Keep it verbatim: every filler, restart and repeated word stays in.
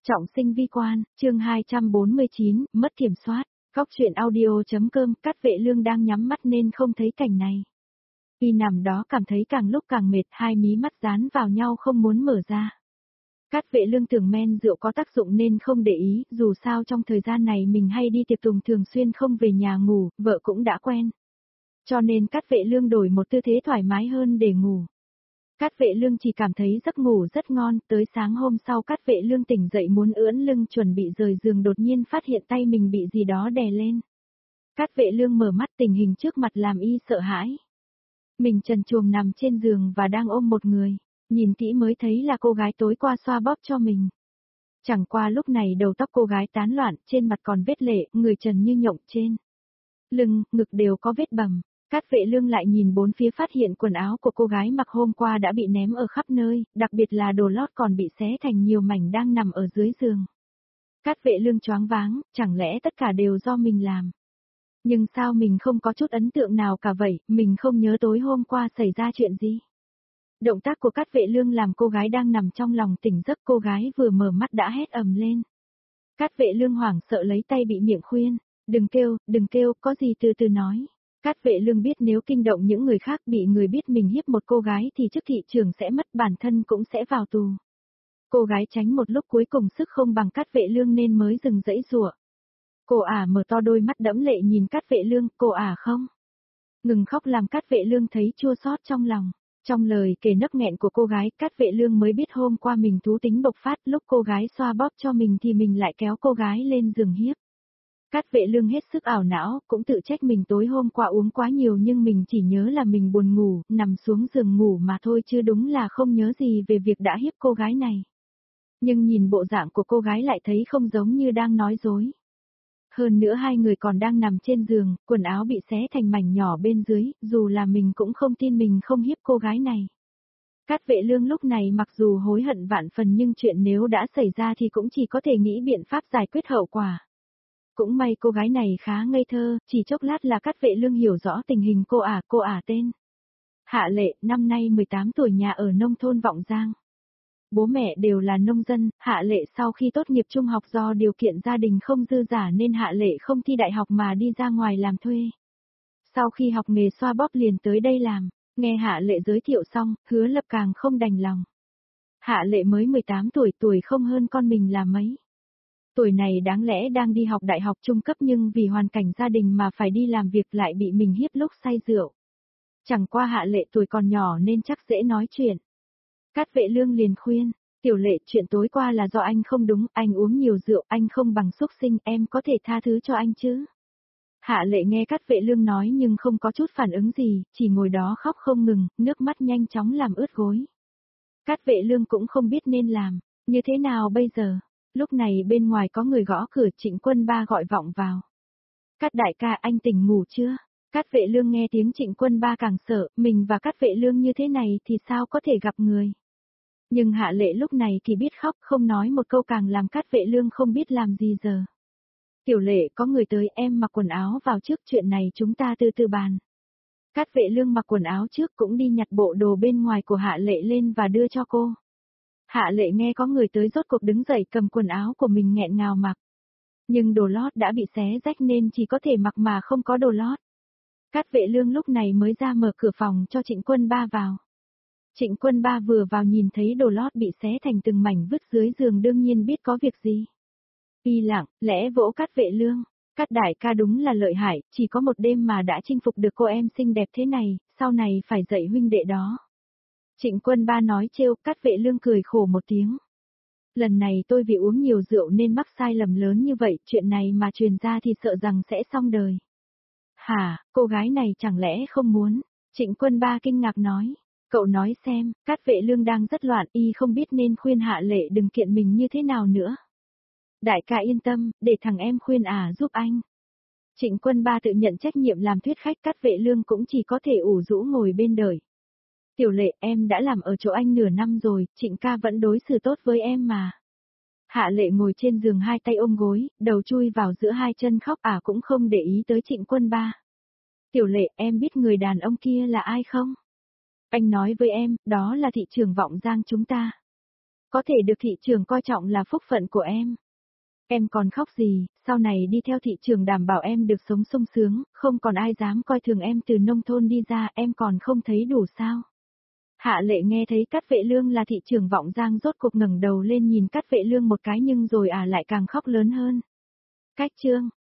Trọng sinh vi quan, chương hai trăm bốn mươi chín, mất kiểm soát. Góc truyện audio.com, Cát Vệ Lương đang nhắm mắt nên không thấy cảnh này. Y nằm đó cảm thấy càng lúc càng mệt, hai mí mắt dán vào nhau không muốn mở ra. Cát Vệ Lương tưởng men rượu có tác dụng nên không để ý, dù sao trong thời gian này mình hay đi tiệc tùng thường xuyên không về nhà ngủ, vợ cũng đã quen. Cho nên Cát Vệ Lương đổi một tư thế thoải mái hơn để ngủ. Cát Vệ Lương chỉ cảm thấy giấc ngủ rất ngon, tới sáng hôm sau Cát Vệ Lương tỉnh dậy muốn ưỡn lưng chuẩn bị rời giường đột nhiên phát hiện tay mình bị gì đó đè lên. Cát Vệ Lương mở mắt, tình hình trước mặt làm y sợ hãi. Mình trần truồng nằm trên giường và đang ôm một người, nhìn kỹ mới thấy là cô gái tối qua xoa bóp cho mình. Chẳng qua lúc này đầu tóc cô gái tán loạn, trên mặt còn vết lệ, người trần như nhộng, trên lưng, ngực đều có vết bầm. Cát Vệ Lương lại nhìn bốn phía phát hiện quần áo của cô gái mặc hôm qua đã bị ném ở khắp nơi, đặc biệt là đồ lót còn bị xé thành nhiều mảnh đang nằm ở dưới giường. Cát Vệ Lương choáng váng, chẳng lẽ tất cả đều do mình làm? Nhưng sao mình không có chút ấn tượng nào cả vậy, mình không nhớ tối hôm qua xảy ra chuyện gì? Động tác của Cát Vệ Lương làm cô gái đang nằm trong lòng tỉnh giấc, cô gái vừa mở mắt đã hét ầm lên. Cát Vệ Lương hoảng sợ lấy tay bị miệng khuyên, đừng kêu, đừng kêu, có gì từ từ nói. Cát Vệ Lương biết nếu kinh động những người khác bị người biết mình hiếp một cô gái thì chức thị trường sẽ mất, bản thân cũng sẽ vào tù. Cô gái tránh một lúc cuối cùng sức không bằng Cát Vệ Lương nên mới dừng dãy giụa. Cô ả mở to đôi mắt đẫm lệ nhìn Cát Vệ Lương, cô ả không ngừng khóc làm Cát Vệ Lương thấy chua xót trong lòng. Trong lời kể nấc nghẹn của cô gái, Cát Vệ Lương mới biết hôm qua mình thú tính bộc phát, lúc cô gái xoa bóp cho mình thì mình lại kéo cô gái lên giường hiếp. Cát Vệ Lương hết sức ảo não, cũng tự trách mình tối hôm qua uống quá nhiều nhưng mình chỉ nhớ là mình buồn ngủ, nằm xuống giường ngủ mà thôi chứ đúng là không nhớ gì về việc đã hiếp cô gái này. Nhưng nhìn bộ dạng của cô gái lại thấy không giống như đang nói dối. Hơn nữa hai người còn đang nằm trên giường, quần áo bị xé thành mảnh nhỏ bên dưới, dù là mình cũng không tin mình không hiếp cô gái này. Cát Vệ Lương lúc này mặc dù hối hận vạn phần nhưng chuyện nếu đã xảy ra thì cũng chỉ có thể nghĩ biện pháp giải quyết hậu quả. Cũng may cô gái này khá ngây thơ, chỉ chốc lát là Cát Vệ Lương hiểu rõ tình hình cô ả, cô ả tên Hạ Lệ, năm nay mười tám tuổi, nhà ở nông thôn Vọng Giang. Bố mẹ đều là nông dân, Hạ Lệ sau khi tốt nghiệp trung học do điều kiện gia đình không dư giả nên Hạ Lệ không thi đại học mà đi ra ngoài làm thuê. Sau khi học nghề xoa bóp liền tới đây làm, nghe Hạ Lệ giới thiệu xong, Hứa Lập càng không đành lòng. Hạ Lệ mới mười tám tuổi, tuổi không hơn con mình là mấy. Tuổi này đáng lẽ đang đi học đại học trung cấp nhưng vì hoàn cảnh gia đình mà phải đi làm việc lại bị mình hiếp lúc say rượu. Chẳng qua Hạ Lệ tuổi còn nhỏ nên chắc dễ nói chuyện. Cát Vệ Lương liền khuyên, Tiểu Lệ, chuyện tối qua là do anh không đúng, anh uống nhiều rượu, anh không bằng xúc sinh, em có thể tha thứ cho anh chứ. Hạ Lệ nghe Cát Vệ Lương nói nhưng không có chút phản ứng gì, chỉ ngồi đó khóc không ngừng, nước mắt nhanh chóng làm ướt gối. Cát Vệ Lương cũng không biết nên làm, như thế nào bây giờ. Lúc này bên ngoài có người gõ cửa, Trịnh Quân Ba gọi vọng vào. Cát đại ca, anh tỉnh ngủ chưa? Cát Vệ Lương nghe tiếng Trịnh Quân Ba càng sợ, mình và Cát Vệ Lương như thế này thì sao có thể gặp người. Nhưng Hạ Lệ lúc này thì biết khóc, không nói một câu càng làm Cát Vệ Lương không biết làm gì giờ. Tiểu Lệ, có người tới, em mặc quần áo vào trước, chuyện này chúng ta từ từ bàn. Cát Vệ Lương mặc quần áo trước cũng đi nhặt bộ đồ bên ngoài của Hạ Lệ lên và đưa cho cô. Hạ Lệ nghe có người tới rốt cuộc đứng dậy cầm quần áo của mình nghẹn ngào mặc. Nhưng đồ lót đã bị xé rách nên chỉ có thể mặc mà không có đồ lót. Cát Vệ Lương lúc này mới ra mở cửa phòng cho Trịnh Quân Ba vào. Trịnh Quân Ba vừa vào nhìn thấy đồ lót bị xé thành từng mảnh vứt dưới giường đương nhiên biết có việc gì. Y lặng, lẽ vỗ Cát Vệ Lương, Cát đại ca đúng là lợi hại, chỉ có một đêm mà đã chinh phục được cô em xinh đẹp thế này, sau này phải dạy huynh đệ đó. Trịnh Quân Ba nói trêu, Cát Vệ Lương cười khổ một tiếng. Lần này tôi vì uống nhiều rượu nên mắc sai lầm lớn như vậy, chuyện này mà truyền ra thì sợ rằng sẽ xong đời. Hả, cô gái này chẳng lẽ không muốn? Trịnh Quân Ba kinh ngạc nói. Cậu nói xem, Cát Vệ Lương đang rất loạn, y không biết nên khuyên Hạ Lệ đừng kiện mình như thế nào nữa. Đại ca yên tâm, để thằng em khuyên à giúp anh. Trịnh Quân Ba tự nhận trách nhiệm làm thuyết khách, Cát Vệ Lương cũng chỉ có thể ủ rũ ngồi bên đợi. Tiểu Lệ, em đã làm ở chỗ anh nửa năm rồi, Trịnh ca vẫn đối xử tốt với em mà. Hạ Lệ ngồi trên giường hai tay ôm gối, đầu chui vào giữa hai chân khóc à cũng không để ý tới Trịnh Quân Ba. Tiểu Lệ, em biết người đàn ông kia là ai không? Anh nói với em, đó là thị trưởng Vọng Giang chúng ta. Có thể được thị trường coi trọng là phúc phận của em. Em còn khóc gì, sau này đi theo thị trường đảm bảo em được sống sung sướng, không còn ai dám coi thường em từ nông thôn đi ra, em còn không thấy đủ sao. Hạ Lệ nghe thấy Cát Vệ Lương là thị trưởng Vọng Giang rốt cuộc ngẩng đầu lên nhìn Cát Vệ Lương một cái nhưng rồi à lại càng khóc lớn hơn. Cách chương